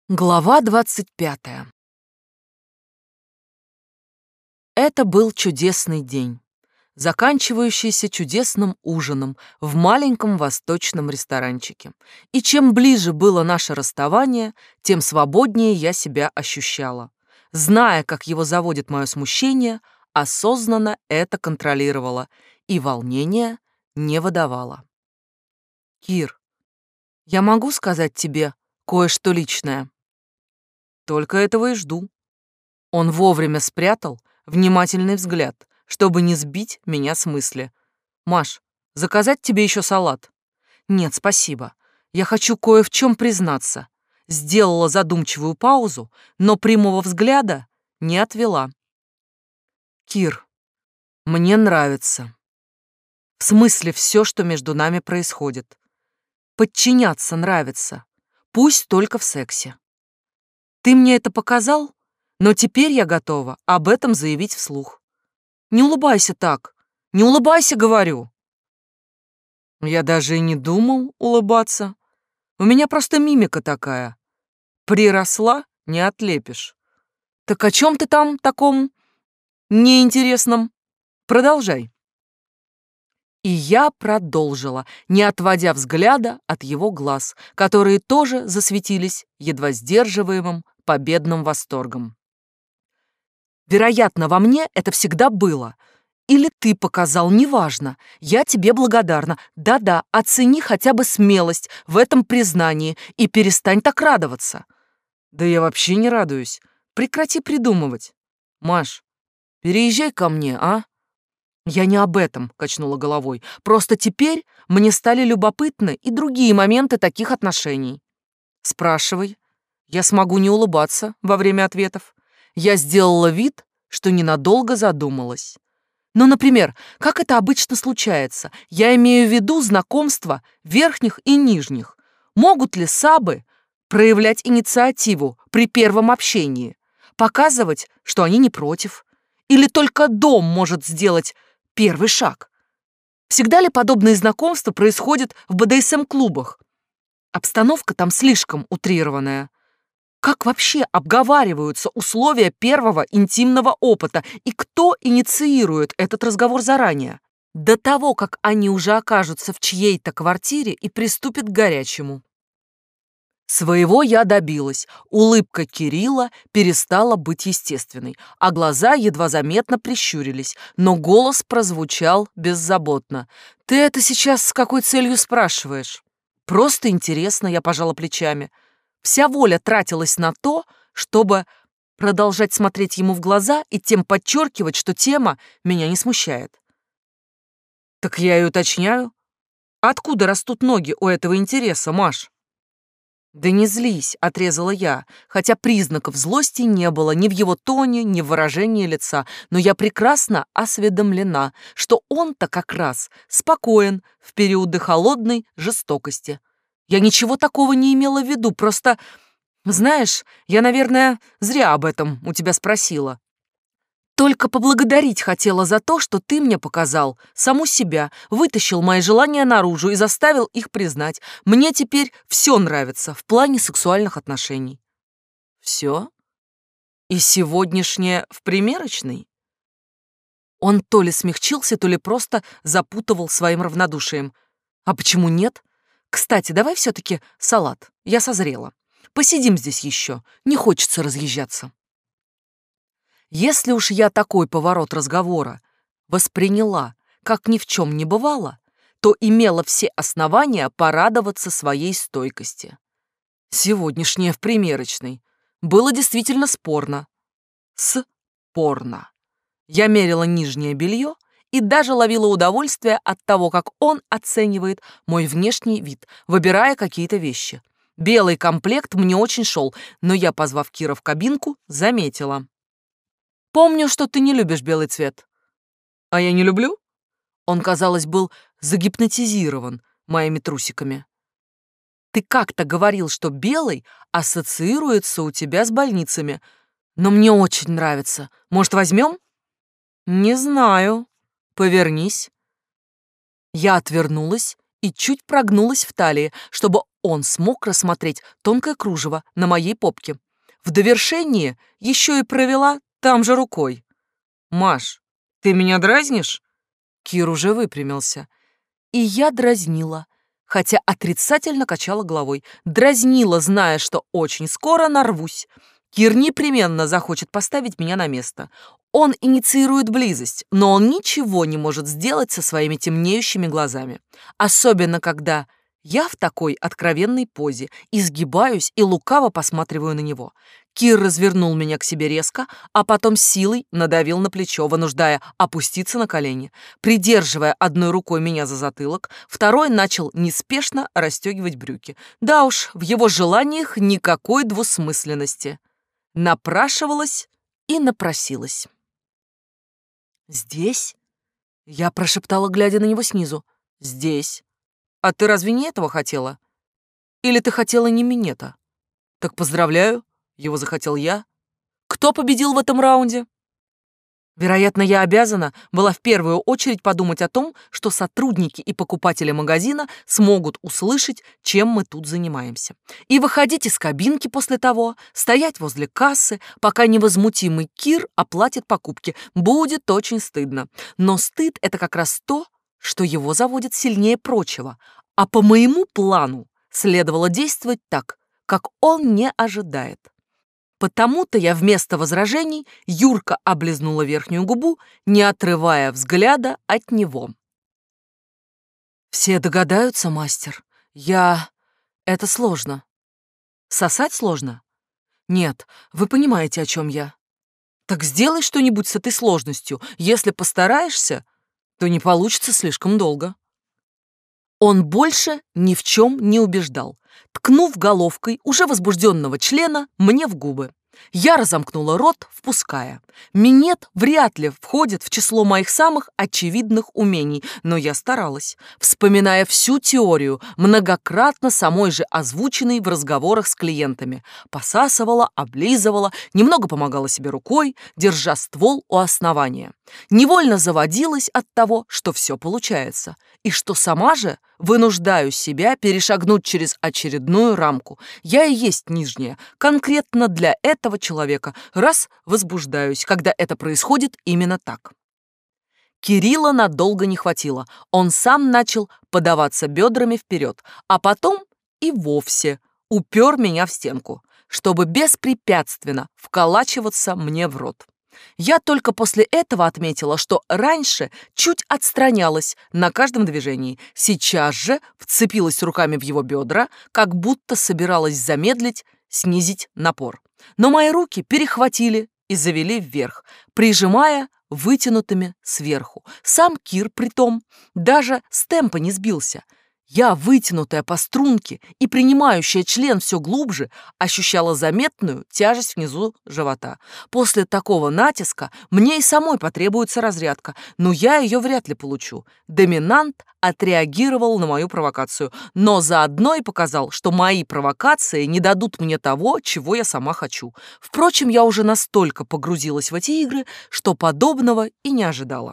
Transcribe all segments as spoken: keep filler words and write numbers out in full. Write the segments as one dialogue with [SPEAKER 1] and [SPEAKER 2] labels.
[SPEAKER 1] Глава двадцать пятая. Это был чудесный день, заканчивающийся чудесным ужином в маленьком восточном ресторанчике. И чем ближе было наше расставание, тем свободнее я себя ощущала. Зная, как его заводит мое смущение, осознанно это контролировала и волнения не выдавала. «Кир, я могу сказать тебе кое-что личное?» Только этого и жду. Он вовремя спрятал внимательный взгляд, чтобы не сбить меня с мысли. «Маш, заказать тебе еще салат?» «Нет, спасибо. Я хочу кое в чем признаться». Сделала задумчивую паузу, но прямого взгляда не отвела. «Кир, мне нравится. В смысле все, что между нами происходит. Подчиняться нравится, пусть только в сексе. Ты мне это показал, но теперь я готова об этом заявить вслух. Не улыбайся так, не улыбайся, говорю». Я даже и не думал улыбаться. У меня просто мимика такая. Приросла, не отлепишь. Так о чем ты там таком неинтересном? Продолжай. И я продолжила, не отводя взгляда от его глаз, которые тоже засветились едва сдерживаемым победным восторгом. Вероятно, во мне это всегда было. Или ты показал, неважно. Я тебе благодарна. Да-да, оцени хотя бы смелость в этом признании и перестань так радоваться. Да я вообще не радуюсь. Прекрати придумывать. Маш, переезжай ко мне, а? Я не об этом, качнула головой. Просто теперь мне стали любопытны и другие моменты таких отношений. Спрашивай. Я смогу не улыбаться во время ответов. Я сделала вид, что ненадолго задумалась. Ну, например, как это обычно случается? Я имею в виду знакомства верхних и нижних. Могут ли сабы проявлять инициативу при первом общении? Показывать, что они не против? Или только дом может сделать первый шаг? Всегда ли подобные знакомства происходят в бэ дэ эс эм-клубах? Обстановка там слишком утрированная. Как вообще обговариваются условия первого интимного опыта и кто инициирует этот разговор заранее? До того, как они уже окажутся в чьей-то квартире и приступят к горячему. Своего я добилась. Улыбка Кирилла перестала быть естественной, а глаза едва заметно прищурились, но голос прозвучал беззаботно. «Ты это сейчас с какой целью спрашиваешь?» «Просто интересно», — я пожала плечами. Вся воля тратилась на то, чтобы продолжать смотреть ему в глаза и тем подчеркивать, что тема меня не смущает. Так я и уточняю. Откуда растут ноги у этого интереса, Маш? Да не злись, отрезала я, хотя признаков злости не было ни в его тоне, ни в выражении лица, но я прекрасно осведомлена, что он-то как раз спокоен в периоды холодной жестокости. Я ничего такого не имела в виду, просто, знаешь, я, наверное, зря об этом у тебя спросила. Только поблагодарить хотела за то, что ты мне показал саму себя, вытащил мои желания наружу и заставил их признать. Мне теперь все нравится в плане сексуальных отношений. Все? И сегодняшнее в примерочной? Он то ли смягчился, то ли просто запутывал своим равнодушием. А почему нет? Кстати, давай все-таки салат. Я созрела. Посидим здесь еще. Не хочется разъезжаться. Если уж я такой поворот разговора восприняла, как ни в чем не бывало, то имела все основания порадоваться своей стойкости. Сегодняшнее в примерочной было действительно спорно. Спорно. Я мерила нижнее белье и даже ловила удовольствие от того, как он оценивает мой внешний вид, выбирая какие-то вещи. Белый комплект мне очень шел, но я, позвав Кира в кабинку, заметила. «Помню, что ты не любишь белый цвет». «А я не люблю?» Он, казалось, был загипнотизирован моими трусиками. «Ты как-то говорил, что белый ассоциируется у тебя с больницами, но мне очень нравится. Может, возьмем?» «Не знаю. Повернись». Я отвернулась и чуть прогнулась в талии, чтобы Он смог рассмотреть тонкое кружево на моей попке. В довершение еще и провела там же рукой. «Маш, ты меня дразнишь?» Кир уже выпрямился. И я дразнила, хотя отрицательно качала головой. Дразнила, зная, что очень скоро нарвусь. Кир непременно захочет поставить меня на место. Он инициирует близость, но он ничего не может сделать со своими темнеющими глазами. Особенно, когда я в такой откровенной позе, изгибаюсь и лукаво посматриваю на него. Кир развернул меня к себе резко, а потом силой надавил на плечо, вынуждая опуститься на колени. Придерживая одной рукой меня за затылок, второй начал неспешно расстегивать брюки. Да уж, в его желаниях никакой двусмысленности. Напрашивалась и напросилась. «Здесь?» — я прошептала, глядя на него снизу. «Здесь. А ты разве не этого хотела? Или ты хотела не минета? Так поздравляю, его захотел я. Кто победил в этом раунде?» Вероятно, я обязана была в первую очередь подумать о том, что сотрудники и покупатели магазина смогут услышать, чем мы тут занимаемся. И выходить из кабинки после того, стоять возле кассы, пока невозмутимый Кир оплатит покупки. Будет очень стыдно. Но стыд — это как раз то, что его заводит сильнее прочего. А по моему плану следовало действовать так, как он не ожидает. Потому-то я вместо возражений юрко облизнула верхнюю губу, не отрывая взгляда от него. «Все догадаются, мастер. Я... Это сложно. Сосать сложно? Нет, вы понимаете, о чем я. Так сделай что-нибудь с этой сложностью. Если постараешься, то не получится слишком долго». Он больше ни в чем не убеждал, ткнув головкой уже возбужденного члена мне в губы. Я разомкнула рот, впуская. Минет вряд ли входит в число моих самых очевидных умений, но я старалась, вспоминая всю теорию, многократно самой же озвученной в разговорах с клиентами. Посасывала, облизывала, немного помогала себе рукой, держа ствол у основания. Невольно заводилась от того, что все получается, и что сама же вынуждаю себя перешагнуть через очередную рамку. Я и есть нижняя, конкретно для этого человека, раз возбуждаюсь, когда это происходит именно так. Кирилла надолго не хватило. Он сам начал подаваться бедрами вперед, а потом и вовсе упер меня в стенку, чтобы беспрепятственно вколачиваться мне в рот. Я только после этого отметила, что раньше чуть отстранялась на каждом движении, сейчас же вцепилась руками в его бедра, как будто собиралась замедлить, снизить напор. Но мои руки перехватили и завели вверх, прижимая вытянутыми сверху. Сам Кир, притом, даже с темпа не сбился. Я, вытянутая по струнке и принимающая член все глубже, ощущала заметную тяжесть внизу живота. После такого натиска мне и самой потребуется разрядка, но я ее вряд ли получу. Доминант отреагировал на мою провокацию, но заодно и показал, что мои провокации не дадут мне того, чего я сама хочу. Впрочем, я уже настолько погрузилась в эти игры, что подобного и не ожидала.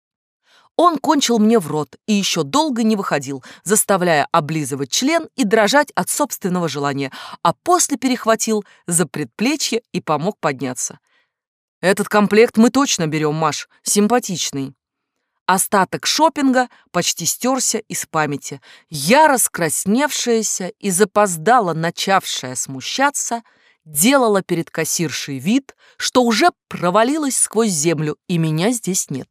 [SPEAKER 1] Он кончил мне в рот и еще долго не выходил, заставляя облизывать член и дрожать от собственного желания, а после перехватил за предплечье и помог подняться. «Этот комплект мы точно берем, Маш, симпатичный». Остаток шопинга почти стерся из памяти. Я, раскрасневшаяся и запоздала начавшая смущаться, делала перед кассиршей вид, что уже провалилась сквозь землю, и меня здесь нет.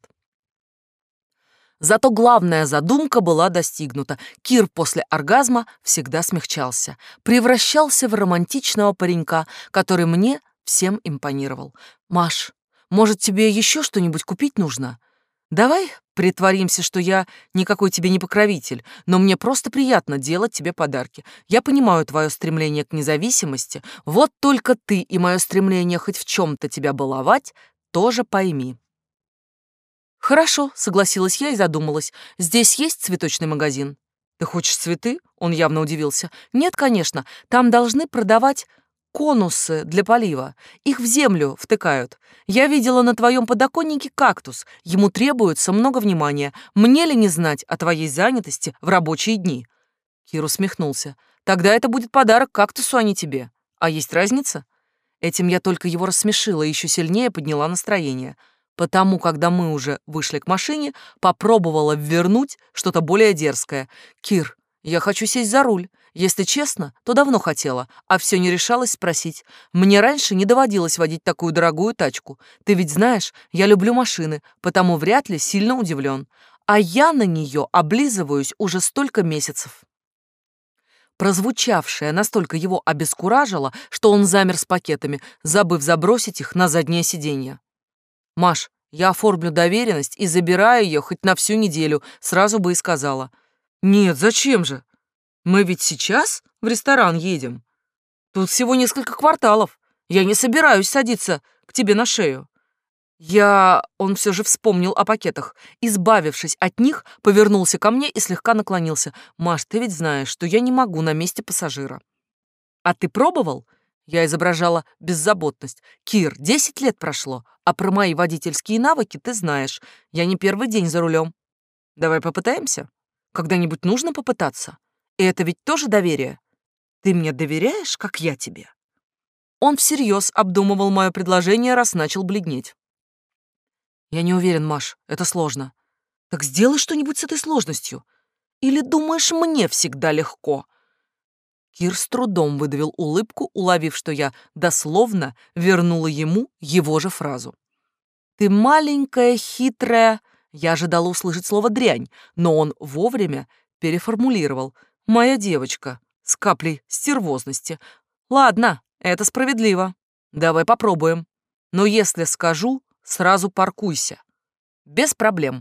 [SPEAKER 1] Зато главная задумка была достигнута. Кир после оргазма всегда смягчался, превращался в романтичного паренька, который мне всем импонировал. «Маш, может, тебе еще что-нибудь купить нужно? Давай притворимся, что я никакой тебе не покровитель, но мне просто приятно делать тебе подарки. Я понимаю твое стремление к независимости, вот только ты и мое стремление хоть в чем-то тебя баловать тоже пойми». «Хорошо», — согласилась я и задумалась. «Здесь есть цветочный магазин?» «Ты хочешь цветы?» — он явно удивился. «Нет, конечно. Там должны продавать конусы для полива. Их в землю втыкают. Я видела на твоем подоконнике кактус. Ему требуется много внимания. Мне ли не знать о твоей занятости в рабочие дни?» Кир усмехнулся. Тогда это будет подарок кактусу, а не тебе. А есть разница? Этим я только его рассмешила и еще сильнее подняла настроение. Потому, когда мы уже вышли к машине, попробовала ввернуть что-то более дерзкое. «Кир, я хочу сесть за руль. Если честно, то давно хотела, а все не решалась спросить. Мне раньше не доводилось водить такую дорогую тачку. Ты ведь знаешь, я люблю машины, потому вряд ли сильно удивлен. А я на нее облизываюсь уже столько месяцев». Прозвучавшее настолько его обескуражило, что он замер с пакетами, забыв забросить их на заднее сиденье. «Маш, я оформлю доверенность и забираю ее хоть на всю неделю», сразу бы и сказала. «Нет, зачем же? Мы ведь сейчас в ресторан едем. Тут всего несколько кварталов. Я не собираюсь садиться к тебе на шею». Я... Он все же вспомнил о пакетах. Избавившись от них, повернулся ко мне и слегка наклонился. «Маш, ты ведь знаешь, что я не могу на месте пассажира». «А ты пробовал?» Я изображала беззаботность. «Кир, десять лет прошло, а про мои водительские навыки ты знаешь. Я не первый день за рулем. Давай попытаемся? Когда-нибудь нужно попытаться. И это ведь тоже доверие. Ты мне доверяешь, как я тебе?» Он всерьез обдумывал мое предложение, раз начал бледнеть. «Я не уверен, Маш, это сложно». «Так сделай что-нибудь с этой сложностью. Или думаешь, мне всегда легко?» Кир с трудом выдавил улыбку, уловив, что я дословно вернула ему его же фразу. «Ты маленькая, хитрая...» Я ожидала услышать слово «дрянь», но он вовремя переформулировал. «Моя девочка с каплей стервозности. Ладно, это справедливо. Давай попробуем. Но если скажу, сразу паркуйся. Без проблем».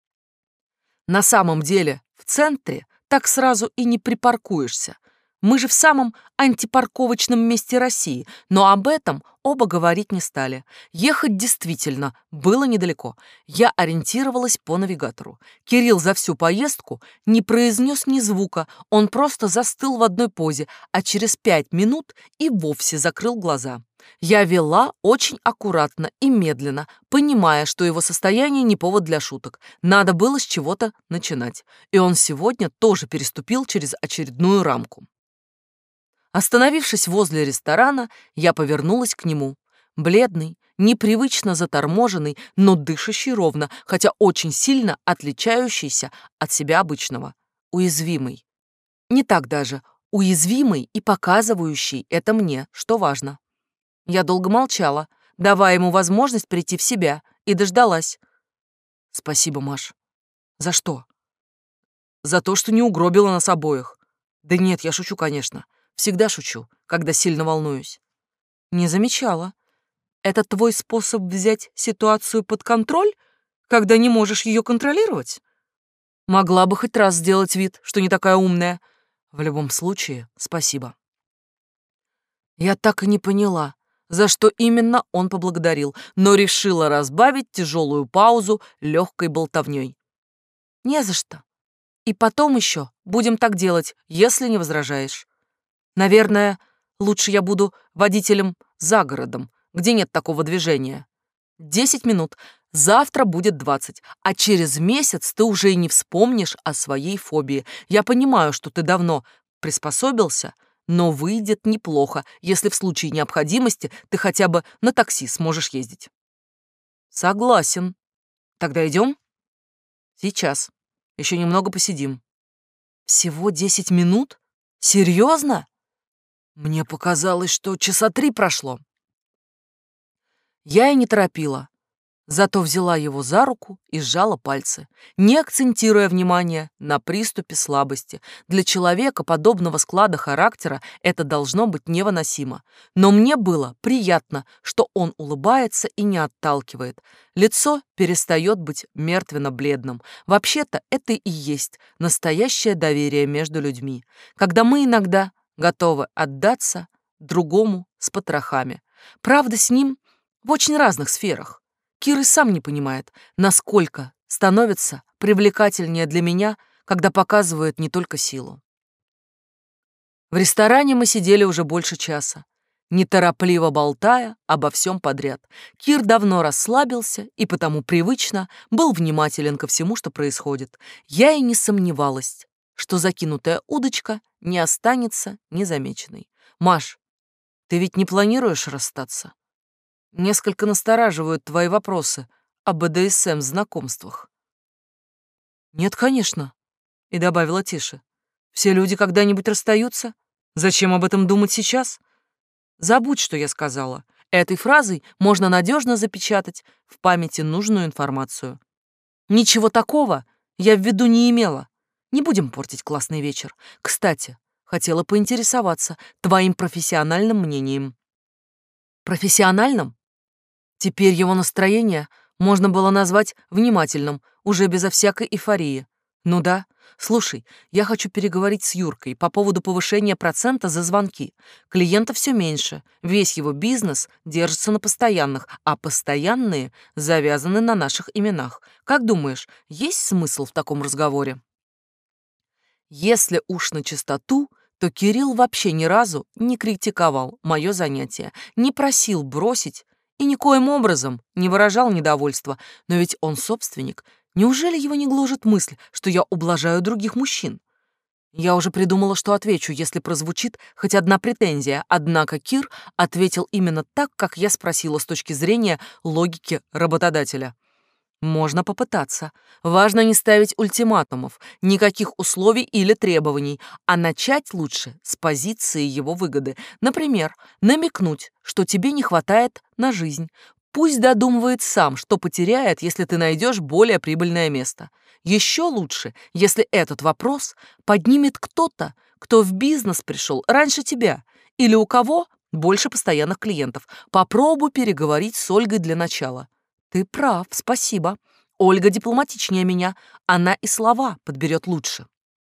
[SPEAKER 1] На самом деле, в центре так сразу и не припаркуешься. Мы же в самом антипарковочном месте России, но об этом оба говорить не стали. Ехать действительно было недалеко. Я ориентировалась по навигатору. Кирилл за всю поездку не произнес ни звука, он просто застыл в одной позе, а через пять минут и вовсе закрыл глаза. Я вела очень аккуратно и медленно, понимая, что его состояние не повод для шуток. Надо было с чего-то начинать. И он сегодня тоже переступил через очередную рамку. Остановившись возле ресторана, я повернулась к нему. Бледный, непривычно заторможенный, но дышащий ровно, хотя очень сильно отличающийся от себя обычного. Уязвимый. Не так даже. Уязвимый и показывающий это мне, что важно. Я долго молчала, давая ему возможность прийти в себя, и дождалась. «Спасибо, Маш». «За что?» «За то, что не угробила нас обоих». «Да нет, я шучу, конечно. Всегда шучу, когда сильно волнуюсь». «Не замечала. Это твой способ взять ситуацию под контроль, когда не можешь ее контролировать? Могла бы хоть раз сделать вид, что не такая умная. В любом случае, спасибо». Я так и не поняла, за что именно он поблагодарил, но решила разбавить тяжелую паузу легкой болтовней. «Не за что. И потом еще будем так делать, если не возражаешь. Наверное, лучше я буду водителем за городом, где нет такого движения. Десять минут, завтра будет двадцать, а через месяц ты уже и не вспомнишь о своей фобии. Я понимаю, что ты давно приспособился, но выйдет неплохо, если в случае необходимости ты хотя бы на такси сможешь ездить». «Согласен. Тогда идем?» «Сейчас. Еще немного посидим». «Всего десять минут? Серьезно? Мне показалось, что часа три прошло». Я и не торопила, зато взяла его за руку и сжала пальцы, не акцентируя внимание на приступе слабости. Для человека подобного склада характера это должно быть невыносимо. Но мне было приятно, что он улыбается и не отталкивает. Лицо перестает быть мертвенно-бледным. Вообще-то это и есть настоящее доверие между людьми, когда мы иногда готовы отдаться другому с потрохами. Правда, с ним в очень разных сферах. Кир и сам не понимает, насколько становится привлекательнее для меня, когда показывает не только силу. В ресторане мы сидели уже больше часа, неторопливо болтая обо всем подряд. Кир давно расслабился и потому привычно был внимателен ко всему, что происходит. Я и не сомневалась, что закинутая удочка не останется незамеченной. Маш, ты ведь не планируешь расстаться? Несколько настораживают твои вопросы о бэ дэ эс эм-знакомствах. Нет, конечно, и добавила тише. Все люди когда-нибудь расстаются. Зачем об этом думать сейчас? Забудь, что я сказала. Этой фразой можно надежно запечатать в памяти нужную информацию. Ничего такого я в виду не имела. Не будем портить классный вечер. Кстати, хотела поинтересоваться твоим профессиональным мнением. Профессиональным? Теперь его настроение можно было назвать внимательным, уже безо всякой эйфории. Ну да. Слушай, я хочу переговорить с Юркой по поводу повышения процента за звонки. Клиентов все меньше, весь его бизнес держится на постоянных, а постоянные завязаны на наших именах. Как думаешь, есть смысл в таком разговоре? Если уж на чистоту, то Кирилл вообще ни разу не критиковал мое занятие, не просил бросить и никоим образом не выражал недовольства, но ведь он собственник. Неужели его не гложет мысль, что я ублажаю других мужчин? Я уже придумала, что отвечу, если прозвучит хоть одна претензия, однако Кир ответил именно так, как я спросила с точки зрения логики работодателя. Можно попытаться. Важно не ставить ультиматумов, никаких условий или требований, а начать лучше с позиции его выгоды. Например, намекнуть, что тебе не хватает на жизнь. Пусть додумывает сам, что потеряет, если ты найдешь более прибыльное место. Еще лучше, если этот вопрос поднимет кто-то, кто в бизнес пришел раньше тебя, или у кого больше постоянных клиентов. Попробуй переговорить с Ольгой для начала. Ты прав, спасибо. Ольга дипломатичнее меня, она и слова подберет лучше.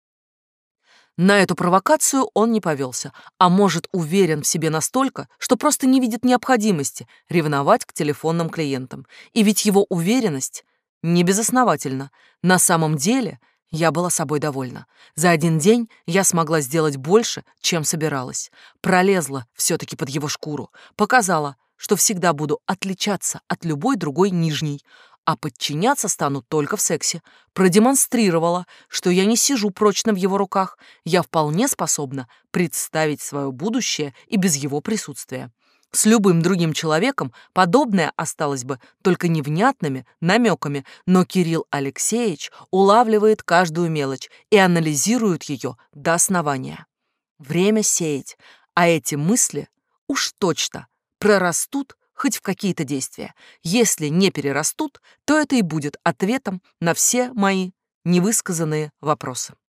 [SPEAKER 1] На эту провокацию он не повелся, а может, уверен в себе настолько, что просто не видит необходимости ревновать к телефонным клиентам. И ведь его уверенность не безосновательна. На самом деле я была собой довольна. За один день я смогла сделать больше, чем собиралась. Пролезла все-таки под его шкуру, показала, что всегда буду отличаться от любой другой нижней, а подчиняться стану только в сексе. Продемонстрировала, что я не сижу прочно в его руках, я вполне способна представить свое будущее и без его присутствия. С любым другим человеком подобное осталось бы только невнятными намеками, но Кирилл Алексеевич улавливает каждую мелочь и анализирует ее до основания. Время сеять, а эти мысли уж точно прорастут хоть в какие-то действия. Если не перерастут, то это и будет ответом на все мои невысказанные вопросы.